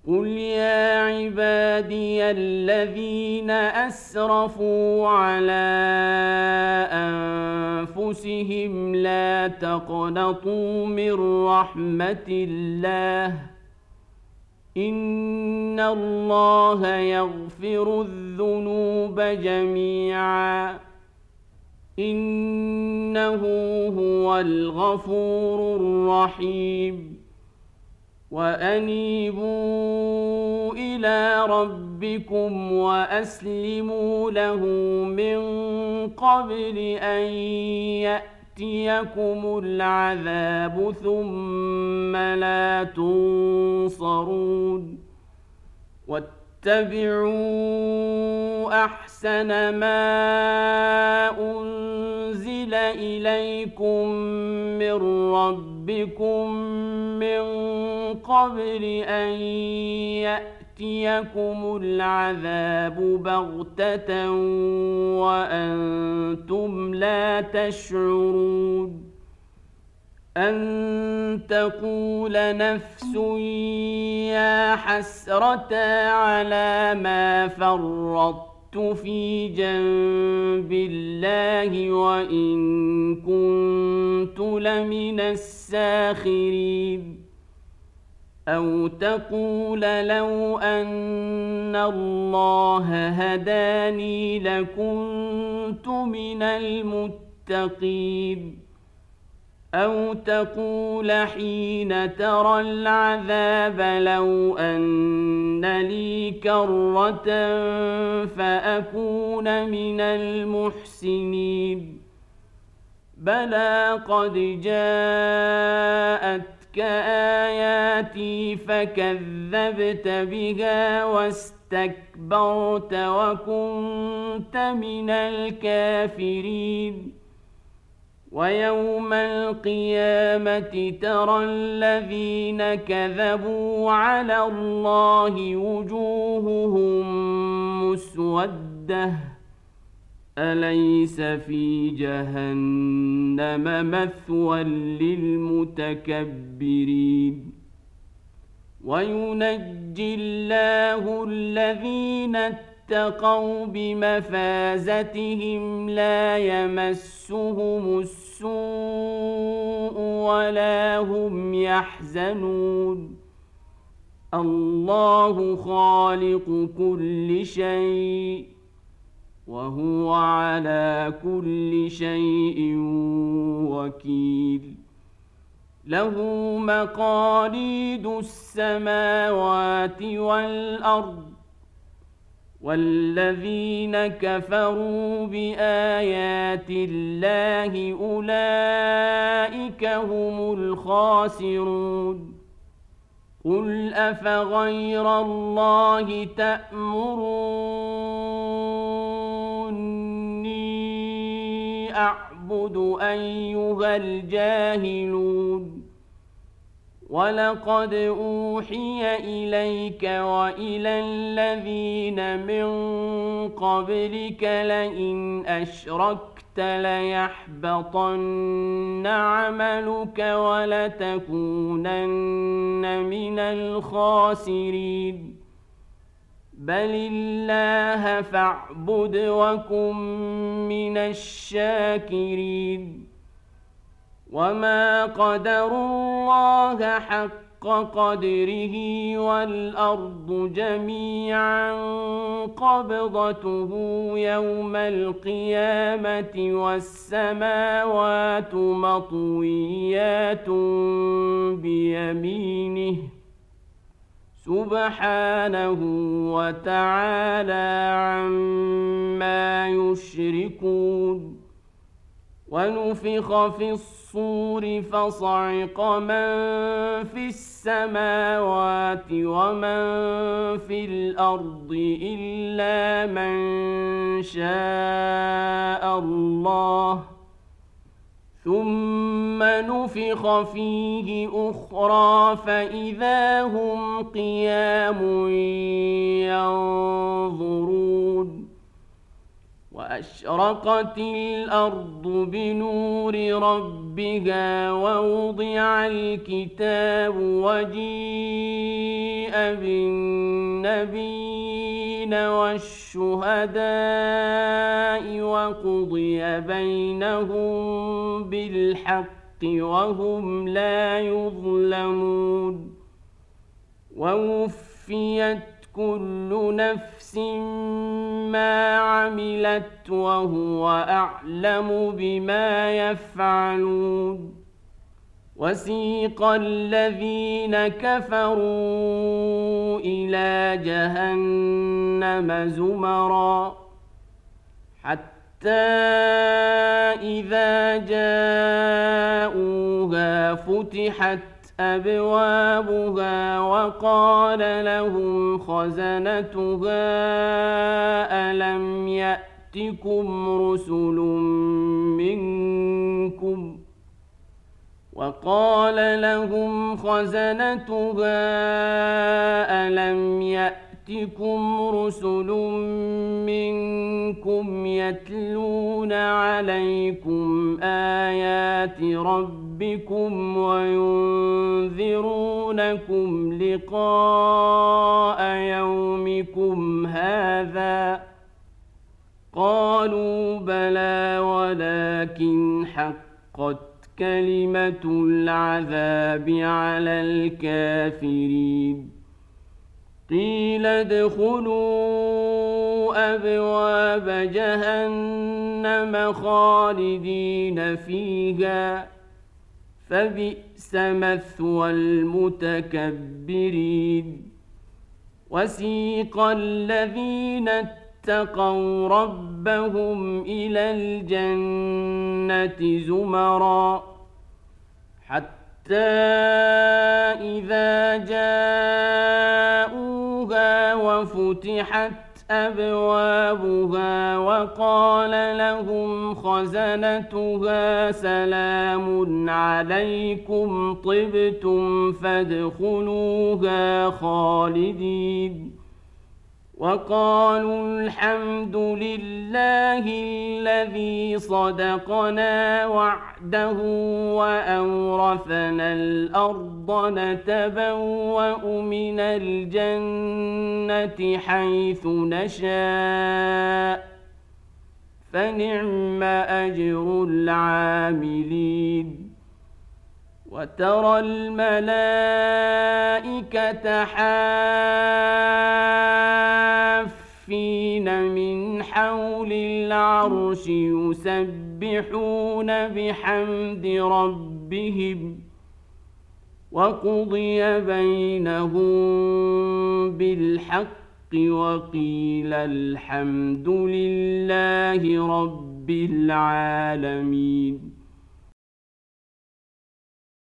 قل يا عبادي الذين أسرفوا على أنفسهم لا تقنطوا من رحمة الله إن الله يغفر الذنوب جميعا إنه هو الغفور الرحيم وأنيبوا إلى ربكم وأسلموا له من قبل أن يأتيكم العذاب ثم لا تنصرون واتبعوا أحسن ما أنزل إليكم من ربكم من قبل أن يأتيكم العذاب بغتة وأنتم لا تشعرون أن تقول نفس يا حسرة على ما فرطت في جنب الله وإن كنت لمن الساخرين أو تقول لو أن الله هداني لكنت من المتقين أو تقول حين ترى العذاب لو أن لي كرة فأكون من المحسنين بلى قد جاءتك آياتي فكذبت بها واستكبرت وكنت من الكافرين ويوم القيامة ترى الذين كذبوا على الله وجوههم مسودة أليس في جهنم مثوى للمتكبرين وينجي الله الذين اتقوا بمفازتهم لا يمسهم السوء ولا هم يحزنون الله خالق كل شيء وهو على كل شيء وكيل له مقاليد السماوات والأرض والذين كفروا بآيات الله أولئك هم الخاسرون قل أفغير الله تأمروني أعبد أيها الجاهلون ولقد أوحي إليك وإلى الذين من قبلك لئن أشركت ليحبطن عملك ولتكونن من الخاسرين بل الله فاعبد وكن من الشاكرين وما قدروا الله حق قدره والأرض جميعا قبضته يوم القيامة والسماوات مطويات بيمينه سبحانه وتعالى عما يشركون ونفخ في الصور فصعق من في السماوات ومن في الأرض إلا من شاء الله ثم نفخ فيه أخرى فإذا هم قيام ينظرون وأشرقت الأرض بنور ربها ووضع الكتاب وجيء بالنبيين والشهداء وقضي بينهم بالحق وهم لا يظلمون ووفيت كل نفس ما عملت وهو أعلم بما يفعلون وسيق الذين كفروا إلى جهنم زمرا حتى إذا جاءوها فتحت أبوابها وقال لهم خزنتها ألم يأتكم رسل منكم يتلون عليكم آيات ربكم وينذرونكم لقاء يومكم هذا قالوا بلى ولكن حقت كلمة العذاب على الكافرين قيل ادخلوا أبواب جهنم خالدين فيها فبئس مثوى المتكبرين وسيق الذين اتقوا ربهم إلى الجنة زمرا حتى إذا جاءوها وفتحت أبوابها وقال لهم خزنتها سلام عليكم طبتم فادخلوها خالدين وقالوا الحمد لله الذي صدقنا وعده وأورثنا الأرض نتبوأ من الجنة حيث نشاء فنعم أجر العاملين وترى الملائكة حافين من حول العرش يسبحون بحمد ربهم وقضي بينهم بالحق وقيل الحمد لله رب العالمين